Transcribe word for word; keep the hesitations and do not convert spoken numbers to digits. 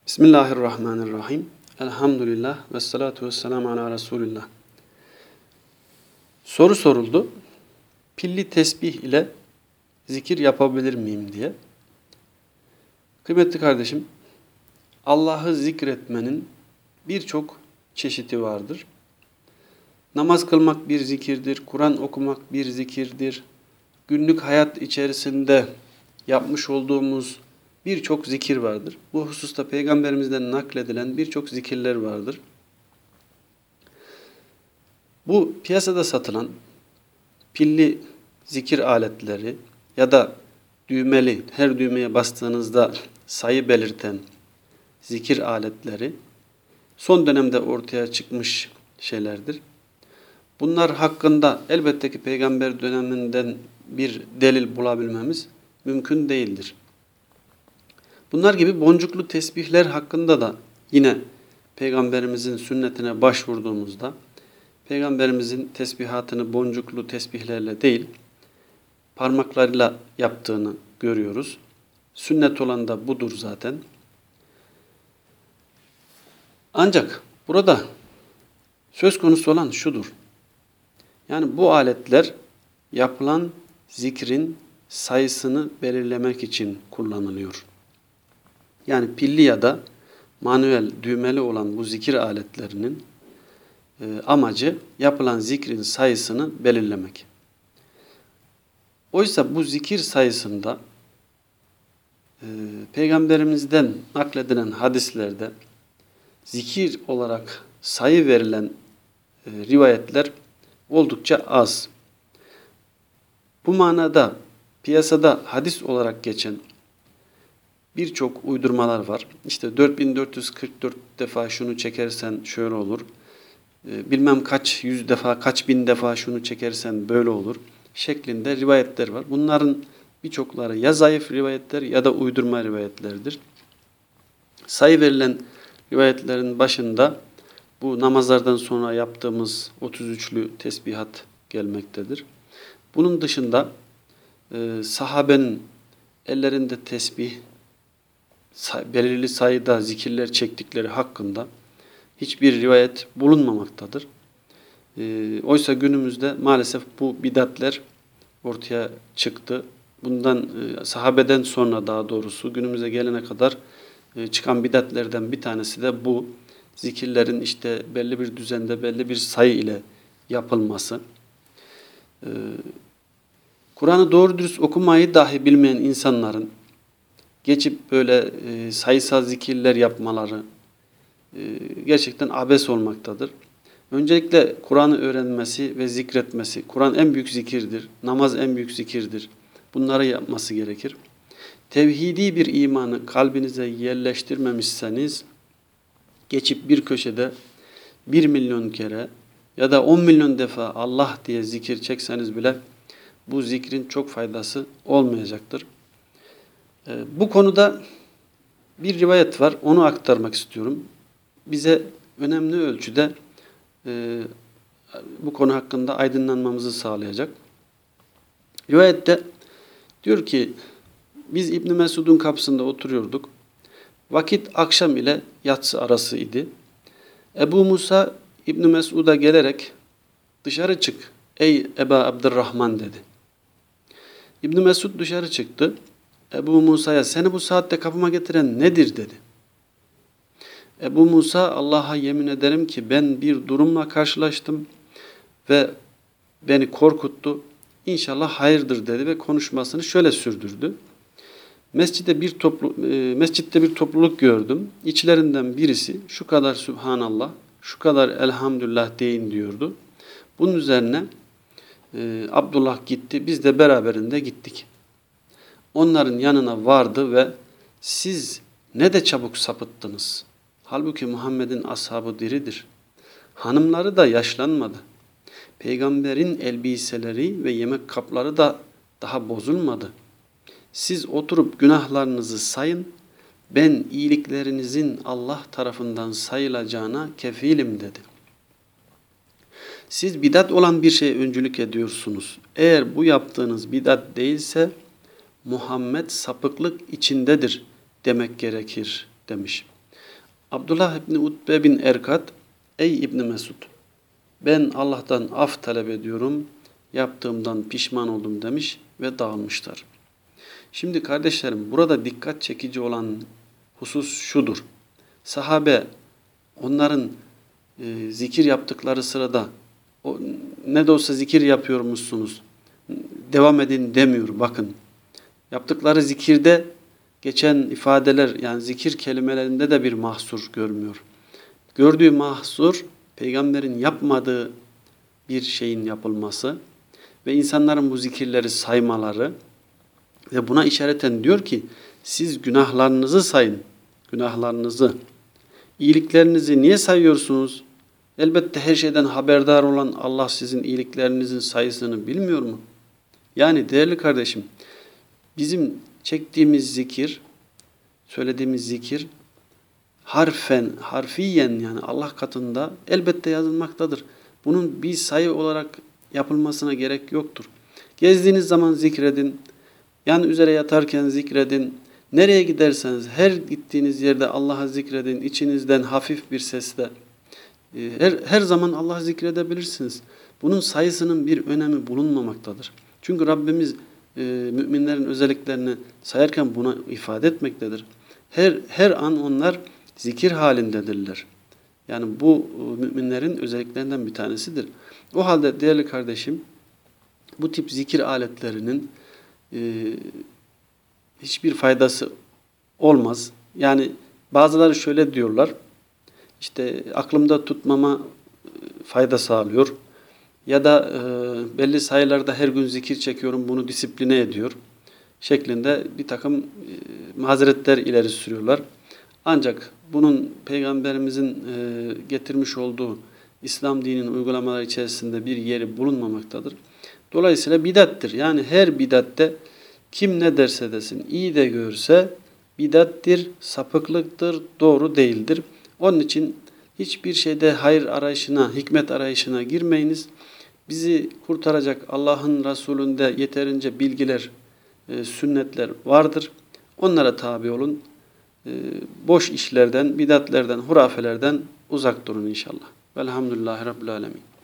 Bismillahirrahmanirrahim. Elhamdülillah ve salatu ve selamu ala Resulillah. Soru soruldu. Pilli tesbih ile zikir yapabilir miyim diye. Kıymetli kardeşim, Allah'ı zikretmenin birçok çeşidi vardır. Namaz kılmak bir zikirdir, Kur'an okumak bir zikirdir. Günlük hayat içerisinde yapmış olduğumuz birçok zikir vardır. Bu hususta Peygamberimizden nakledilen birçok zikirler vardır. Bu piyasada satılan pilli zikir aletleri ya da düğmeli, her düğmeye bastığınızda sayı belirten zikir aletleri son dönemde ortaya çıkmış şeylerdir. Bunlar hakkında elbette ki Peygamber döneminden bir delil bulabilmemiz mümkün değildir. Bunlar gibi boncuklu tesbihler hakkında da yine Peygamberimizin sünnetine başvurduğumuzda Peygamberimizin tesbihatını boncuklu tesbihlerle değil parmaklarıyla yaptığını görüyoruz. Sünnet olan da budur zaten. Ancak burada söz konusu olan şudur. Yani bu aletler yapılan zikrin sayısını belirlemek için kullanılıyor. Yani pilli ya da manuel, düğmeli olan bu zikir aletlerinin e, amacı yapılan zikrin sayısını belirlemek. Oysa bu zikir sayısında e, Peygamberimizden nakledilen hadislerde zikir olarak sayı verilen e, rivayetler oldukça az. Bu manada piyasada hadis olarak geçen birçok uydurmalar var. İşte dört bin dört yüz kırk dört defa şunu çekersen şöyle olur. Bilmem kaç yüz defa, kaç bin defa şunu çekersen böyle olur şeklinde rivayetler var. Bunların birçokları ya zayıf rivayetler ya da uydurma rivayetlerdir. Sayı verilen rivayetlerin başında bu namazlardan sonra yaptığımız otuz üçlü tesbihat gelmektedir. Bunun dışında e, sahabenin ellerinde tesbih, belirli sayıda zikirler çektikleri hakkında hiçbir rivayet bulunmamaktadır. E, oysa günümüzde maalesef bu bidatler ortaya çıktı. Bundan e, sahabeden sonra daha doğrusu günümüze gelene kadar e, çıkan bidatlerden bir tanesi de bu. Zikirlerin işte belli bir düzende, belli bir sayı ile yapılması. E, Kur'an'ı doğru dürüst okumayı dahi bilmeyen insanların geçip böyle e, sayısal zikirler yapmaları e, gerçekten abes olmaktadır. Öncelikle Kur'an'ı öğrenmesi ve zikretmesi. Kur'an en büyük zikirdir. Namaz en büyük zikirdir. Bunları yapması gerekir. Tevhidi bir imanı kalbinize yerleştirmemişseniz geçip bir köşede bir milyon kere ya da on milyon defa Allah diye zikir çekseniz bile bu zikrin çok faydası olmayacaktır. Bu konuda bir rivayet var. Onu aktarmak istiyorum. Bize önemli ölçüde e, bu konu hakkında aydınlanmamızı sağlayacak. Rivayette diyor ki biz İbn Mesud'un kapısında oturuyorduk. Vakit akşam ile yatsı arası idi. Ebu Musa İbn Mesud'a gelerek dışarı çık ey Eba Abdurrahman dedi. İbn Mesud dışarı çıktı. Ebu Musa'ya seni bu saatte kapıma getiren nedir dedi. Ebu Musa Allah'a yemin ederim ki ben bir durumla karşılaştım ve beni korkuttu. İnşallah hayırdır dedi ve konuşmasını şöyle sürdürdü. Mescide bir toplu, e, mescitte bir topluluk gördüm. İçlerinden birisi şu kadar Sübhanallah, şu kadar Elhamdülillah deyin diyordu. Bunun üzerine e, Abdullah gitti, biz de beraberinde gittik. Onların yanına vardı ve siz ne de çabuk sapıttınız. Halbuki Muhammed'in ashabı diridir. Hanımları da yaşlanmadı. Peygamberin elbiseleri ve yemek kapları da daha bozulmadı. Siz oturup günahlarınızı sayın, ben iyiliklerinizin Allah tarafından sayılacağına kefilim dedi. Siz bidat olan bir şeye öncülük ediyorsunuz. Eğer bu yaptığınız bidat değilse Muhammed sapıklık içindedir demek gerekir demiş. Abdullah İbni Utbe bin Erkat, ey İbni Mesud, ben Allah'tan af talep ediyorum, yaptığımdan pişman oldum demiş ve dağılmışlar. Şimdi kardeşlerim, burada dikkat çekici olan husus şudur. Sahabe onların e, zikir yaptıkları sırada o, ne de olsa zikir yapıyormuşsunuz, devam edin demiyor. Bakın, yaptıkları zikirde geçen ifadeler, yani zikir kelimelerinde de bir mahsur görmüyor. Gördüğü mahsur, peygamberin yapmadığı bir şeyin yapılması ve insanların bu zikirleri saymaları ve buna işareten diyor ki, siz günahlarınızı sayın, günahlarınızı, iyiliklerinizi niye sayıyorsunuz? Elbette her şeyden haberdar olan Allah sizin iyiliklerinizin sayısını bilmiyor mu? Yani değerli kardeşim, bizim çektiğimiz zikir, söylediğimiz zikir harfen, harfiyen, yani Allah katında elbette yazılmaktadır. Bunun bir sayı olarak yapılmasına gerek yoktur. Gezdiğiniz zaman zikredin, yan üzere yatarken zikredin, nereye giderseniz her gittiğiniz yerde Allah'a zikredin, içinizden hafif bir sesle. Her, her zaman Allah'ı zikredebilirsiniz. Bunun sayısının bir önemi bulunmamaktadır. Çünkü Rabbimiz e, müminlerin özelliklerini sayarken buna ifade etmektedir. Her, her an onlar zikir halindedirler. Yani bu e, müminlerin özelliklerinden bir tanesidir. O halde değerli kardeşim, bu tip zikir aletlerinin e, hiçbir faydası olmaz. Yani bazıları şöyle diyorlar, işte aklımda tutmama fayda sağlıyor ya da e, belli sayılarda her gün zikir çekiyorum, bunu disipline ediyor şeklinde bir takım e, mazeretler ileri sürüyorlar. Ancak bunun Peygamberimizin e, getirmiş olduğu İslam dininin uygulamaları içerisinde bir yeri bulunmamaktadır. Dolayısıyla bidattir. Yani her bidatte kim ne derse desin, iyi de görse bidattir, sapıklıktır, doğru değildir. Onun için hiçbir şeyde hayır arayışına, hikmet arayışına girmeyiniz. Bizi kurtaracak Allah'ın Resulü'nde yeterince bilgiler, e, sünnetler vardır. Onlara tabi olun. E, boş işlerden, bidatlerden, hurafelerden uzak durun inşallah. Velhamdülillahi Rabbil Alemin.